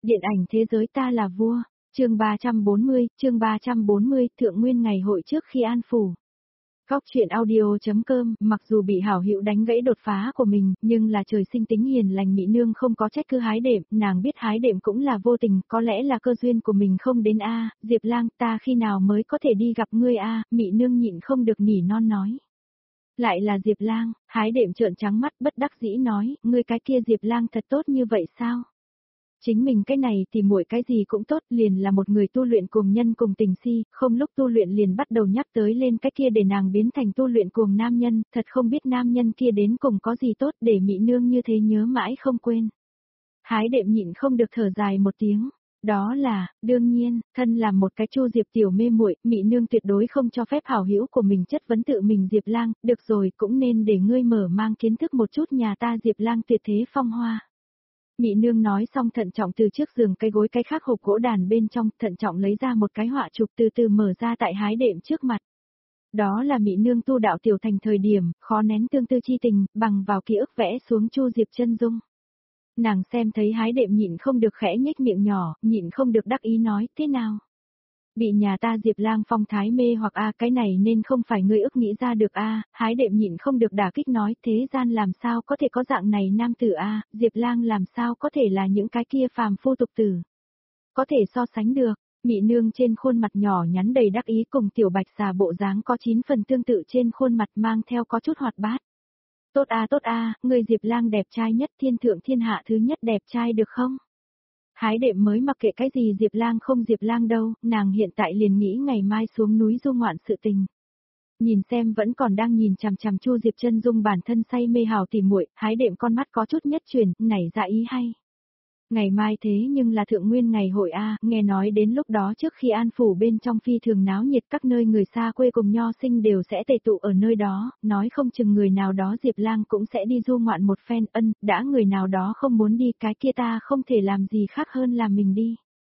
Điện ảnh thế giới ta là vua, chương 340, Thượng Nguyên ngày hội trước khi an phủ. Góc truyện audio.com, mặc dù bị hảo hữu đánh gãy đột phá của mình, nhưng là trời sinh tính hiền lành Mị Nương không có trách cứ Hái Đệm, nàng biết Hái Đệm cũng là vô tình, có lẽ là cơ duyên của mình không đến a, Diệp Lang, ta khi nào mới có thể đi gặp ngươi a, Mị Nương nhịn không được nỉ non nói. Lại là Diệp Lang, Hái Đệm trợn trắng mắt bất đắc dĩ nói, ngươi cái kia Diệp Lang thật tốt như vậy sao? Chính mình cái này thì muội cái gì cũng tốt, liền là một người tu luyện cuồng nhân cùng tình si, không lúc tu luyện liền bắt đầu nhắc tới lên cái kia để nàng biến thành tu luyện cuồng nam nhân, thật không biết nam nhân kia đến cùng có gì tốt để Mị Nương như thế nhớ mãi không quên. Hái Đệm nhịn không được thở dài một tiếng, đó là, đương nhiên, thân làm một cái Chu Diệp tiểu mê muội, Mị Nương tuyệt đối không cho phép hảo hữu của mình chất vấn tự mình Diệp Lang, được rồi, cũng nên để ngươi mở mang kiến thức một chút nhà ta Diệp Lang tuyệt thế phong hoa. Mị Nương nói xong thận trọng từ trước giường cái gối cái khác hộp gỗ đàn bên trong, thận trọng lấy ra một cái họa chụp từ từ mở ra tại Hái Đệm trước mặt. Đó là Mị Nương tu đạo tiểu thành thời điểm, khó nén tương tư chi tình, bằng vào ký ức vẽ xuống Chu Diệp chân dung. Nàng xem thấy Hái Đệm nhịn không được khẽ nhếch miệng nhỏ, nhịn không được đắc ý nói, thế nào? Bị nhà ta Diệp Lang phong thái mê hoặc cái này nên không phải ngươi ức nghĩ ra được Hái Đệm nhịn không được đả kích nói, thế gian làm sao có thể có dạng này nam tử Diệp Lang làm sao có thể là những cái kia phàm phu tục tử. Có thể so sánh được, Mị Nương trên khuôn mặt nhỏ nhắn đầy đắc ý cùng tiểu bạch xà bộ dáng có 9 phần tương tự trên khuôn mặt mang theo có chút hoạt bát. Tốt ngươi Diệp Lang đẹp trai nhất thiên thượng thiên hạ thứ nhất đẹp trai được không? Hái Đệm mới mặc kệ cái gì Diệp Lang không Diệp Lang đâu, nàng hiện tại liền nghĩ ngày mai xuống núi du ngoạn sự tình. Nhìn xem vẫn còn đang nhìn chằm chằm Chu Diệp chân dung bản thân say mê hào tỉ muội, Hái Đệm con mắt có chút nhất chuyển, nảy ra ý hay. Ngày mai thế nhưng là Thượng Nguyên ngày hội nghe nói đến lúc đó trước khi an phủ bên trong phi thường náo nhiệt các nơi người xa quê cùng nho sinh đều sẽ tề tụ ở nơi đó, nói không chừng người nào đó Diệp Lang cũng sẽ đi du ngoạn một phen đã người nào đó không muốn đi cái kia ta không thể làm gì khác hơn là mình đi.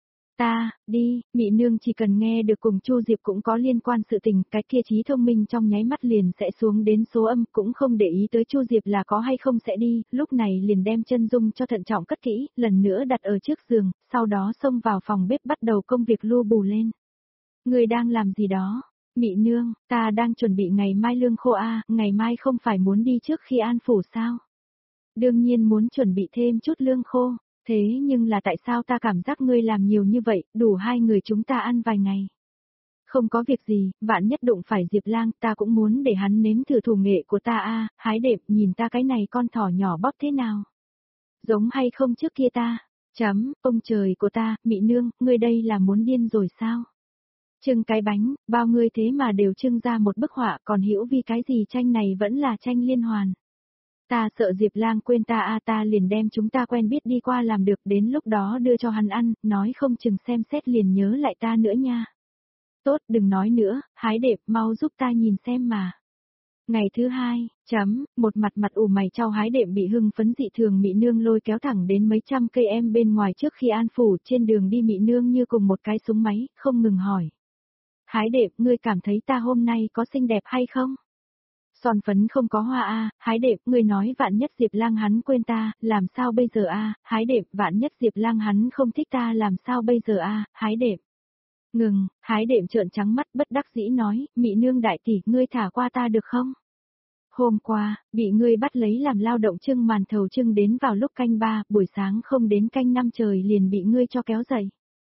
Ta, đi, Mị Nương chỉ cần nghe được cùng Chu Diệp cũng có liên quan sự tình, cái kia trí thông minh trong nháy mắt liền sẽ xuống đến số âm, cũng không để ý tới Chu Diệp là có hay không sẽ đi, lúc này liền đem chân dung cho thận trọng cất kỹ, lần nữa đặt ở trước giường, sau đó xông vào phòng bếp bắt đầu công việc lu bù lên. Người đang làm gì đó? Mị Nương, ta đang chuẩn bị ngày mai lương khô ngày mai không phải muốn đi trước khi an phủ sao? Đương nhiên muốn chuẩn bị thêm chút lương khô. Thế nhưng là tại sao ta cảm giác ngươi làm nhiều như vậy, đủ hai người chúng ta ăn vài ngày. Không có việc gì, vạn nhất đụng phải Diệp Lang, ta cũng muốn để hắn nếm thử thủ nghệ của ta Hái Đệm, nhìn ta cái này con thỏ nhỏ bóp thế nào. Giống hay không trước kia ta? Ông trời của ta, Mị Nương, ngươi đây là muốn điên rồi sao? Trưng cái bánh, bao ngươi thế mà đều trưng ra một bức họa, còn hiểu vì cái gì tranh này vẫn là tranh liên hoàn. Ta sợ Diệp Lang quên ta ta liền đem chúng ta quen biết đi qua làm được đến lúc đó đưa cho hắn ăn, nói không chừng xem xét liền nhớ lại ta nữa nha. Tốt đừng nói nữa, Hái Đệm mau giúp ta nhìn xem mà. Ngày thứ hai, một mặt ủ mày trao Hái Đệm bị hưng phấn dị thường Mị Nương lôi kéo thẳng đến mấy trăm cây em bên ngoài trước khi an phủ trên đường đi Mị Nương như cùng một cái súng máy, không ngừng hỏi. Hái Đệm, ngươi cảm thấy ta hôm nay có xinh đẹp hay không? Son phấn không có hoa Hái Đệm, ngươi nói vạn nhất Diệp Lang hắn quên ta, làm sao bây giờ Hái Đệm, vạn nhất Diệp Lang hắn không thích ta làm sao bây giờ Hái Đệm. Ngừng, Hái Đệm trợn trắng mắt bất đắc dĩ nói, Mị Nương đại tỷ, ngươi thả qua ta được không? Hôm qua, bị ngươi bắt lấy làm lao động trưng màn thầu trưng đến vào lúc canh 3, buổi sáng không đến canh 5 trời liền bị ngươi cho kéo dậy.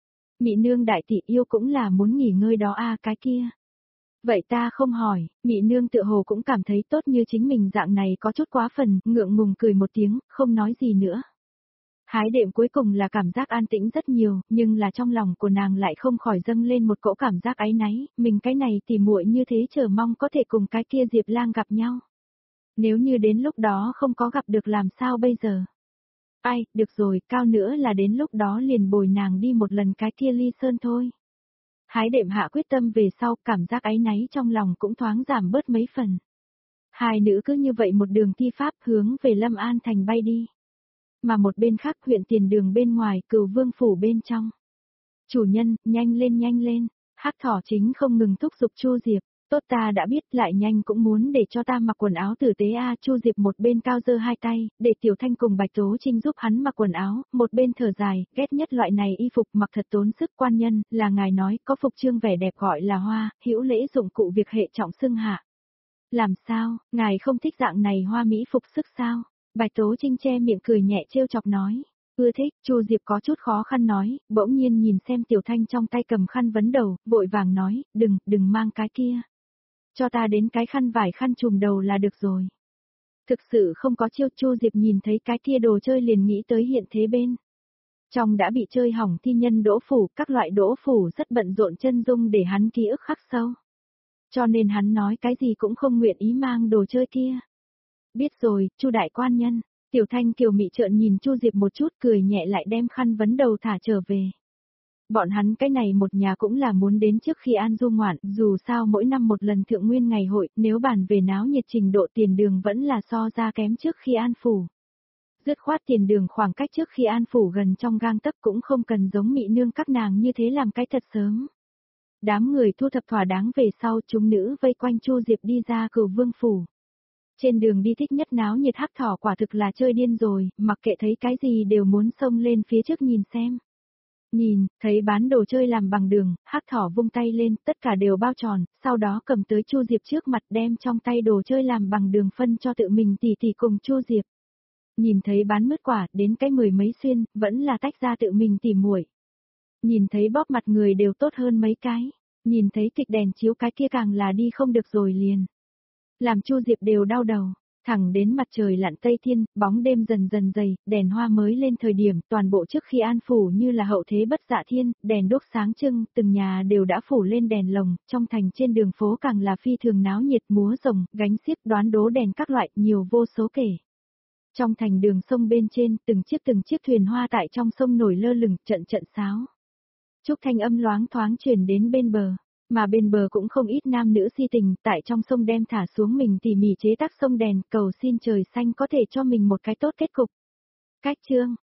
Mị Nương đại tỷ yêu cũng là muốn nghỉ ngơi đó cái kia. Vậy ta không hỏi, Mị Nương tựa hồ cũng cảm thấy tốt như chính mình dạng này có chút quá phần, ngượng ngùng cười một tiếng, không nói gì nữa. Hái Đệm cuối cùng là cảm giác an tĩnh rất nhiều, nhưng là trong lòng của nàng lại không khỏi dâng lên một cỗ cảm giác áy náy, mình cái này thì muội như thế chờ mong có thể cùng cái kia Diệp Lang gặp nhau. Nếu như đến lúc đó không có gặp được làm sao bây giờ? Ai, được rồi, cao nữa là đến lúc đó liền bồi nàng đi một lần cái kia ly sơn thôi. Hái Đệm hạ quyết tâm về sau, cảm giác áy náy trong lòng cũng thoáng giảm bớt mấy phần. Hai nữ cứ như vậy một đường thi pháp hướng về Lâm An thành bay đi. Mà một bên khác huyện tiền đường bên ngoài, Cửu Vương phủ bên trong. Chủ nhân, nhanh lên, Hắc Thỏ chính không ngừng thúc giục Chu Diệp, Tốt ta đã biết, lại nhanh cũng muốn để cho ta mặc quần áo tử tế a. Chu Diệp một bên cao giơ hai tay, để Tiểu Thanh cùng Bạch Tố Trinh giúp hắn mặc quần áo, một bên thở dài, ghét nhất loại này y phục mặc thật tốn sức. Quan nhân, là ngài nói, có phục trương vẻ đẹp gọi là hoa, hữu lễ dụng cụ việc hệ trọng xưng hạ. Làm sao, ngài không thích dạng này hoa mỹ phục sức sao? Bạch Tố Trinh che miệng cười nhẹ trêu chọc nói. Ưa thích, Chu Diệp có chút khó khăn nói, bỗng nhiên nhìn xem Tiểu Thanh trong tay cầm khăn vấn đầu, vội vàng nói, đừng mang cái kia. Cho ta đến cái khăn vải khăn trùm đầu là được rồi. Thực sự không có chiêu. Chu Diệp nhìn thấy cái kia đồ chơi liền nghĩ tới hiện thế bên. Trong đã bị chơi hỏng thi nhân đỗ phủ, các loại đỗ phủ rất bận rộn chân dung để hắn ký ức khắc sâu. Cho nên hắn nói cái gì cũng không nguyện ý mang đồ chơi kia. Biết rồi, Chu đại quan nhân. Tiểu Thanh kiều mị trợn nhìn Chu Diệp một chút, cười nhẹ lại đem khăn vấn đầu thả trở về. Bọn hắn cái này một nhà cũng là muốn đến trước khi An Du ngoạn, dù sao mỗi năm một lần thượng nguyên ngày hội, nếu bàn về náo nhiệt trình độ tiền đường vẫn là so ra kém trước khi An Phủ. Dứt khoát tiền đường khoảng cách trước khi An Phủ gần trong gang tấc cũng không cần giống mị nương các nàng như thế làm cái thật sớm. Đám người thu thập thỏa đáng về sau, chúng nữ vây quanh Chu Diệp đi ra Cửu Vương Phủ. Trên đường đi thích nhất náo nhiệt hắc thỏ quả thực là chơi điên rồi, mặc kệ thấy cái gì đều muốn xông lên phía trước nhìn xem. Nhìn, thấy bán đồ chơi làm bằng đường, hắc thỏ vung tay lên, tất cả đều bao tròn, sau đó cầm tới Chu Diệp trước mặt đem trong tay đồ chơi làm bằng đường phân cho tự mình tỉ tỉ cùng Chu Diệp. Nhìn thấy bán mứt quả, đến cái mười mấy xuyên, vẫn là tách ra tự mình tỉ muội. Nhìn thấy bóp mặt người đều tốt hơn mấy cái, nhìn thấy kịch đèn chiếu cái kia càng là đi không được rồi liền. Làm Chu Diệp đều đau đầu. Thẳng đến mặt trời lặn tây thiên, bóng đêm dần dần dày, đèn hoa mới lên thời điểm, toàn bộ trước khi An Phủ như là hậu thế bất dạ thiên, đèn đốt sáng trưng, từng nhà đều đã phủ lên đèn lồng, trong thành trên đường phố càng là phi thường náo nhiệt múa rồng, gánh xiếc đoán đố đèn các loại, nhiều vô số kể. Trong thành đường sông bên trên, từng chiếc thuyền hoa tại trong sông nổi lơ lửng, trận trận sáo. Trúc thanh âm loáng thoáng truyền đến bên bờ. Mà bên bờ cũng không ít nam nữ si tình, tại trong sông đem thả xuống mình tỉ mỉ chế tác sông đèn, cầu xin trời xanh có thể cho mình một cái tốt kết cục. Cách chương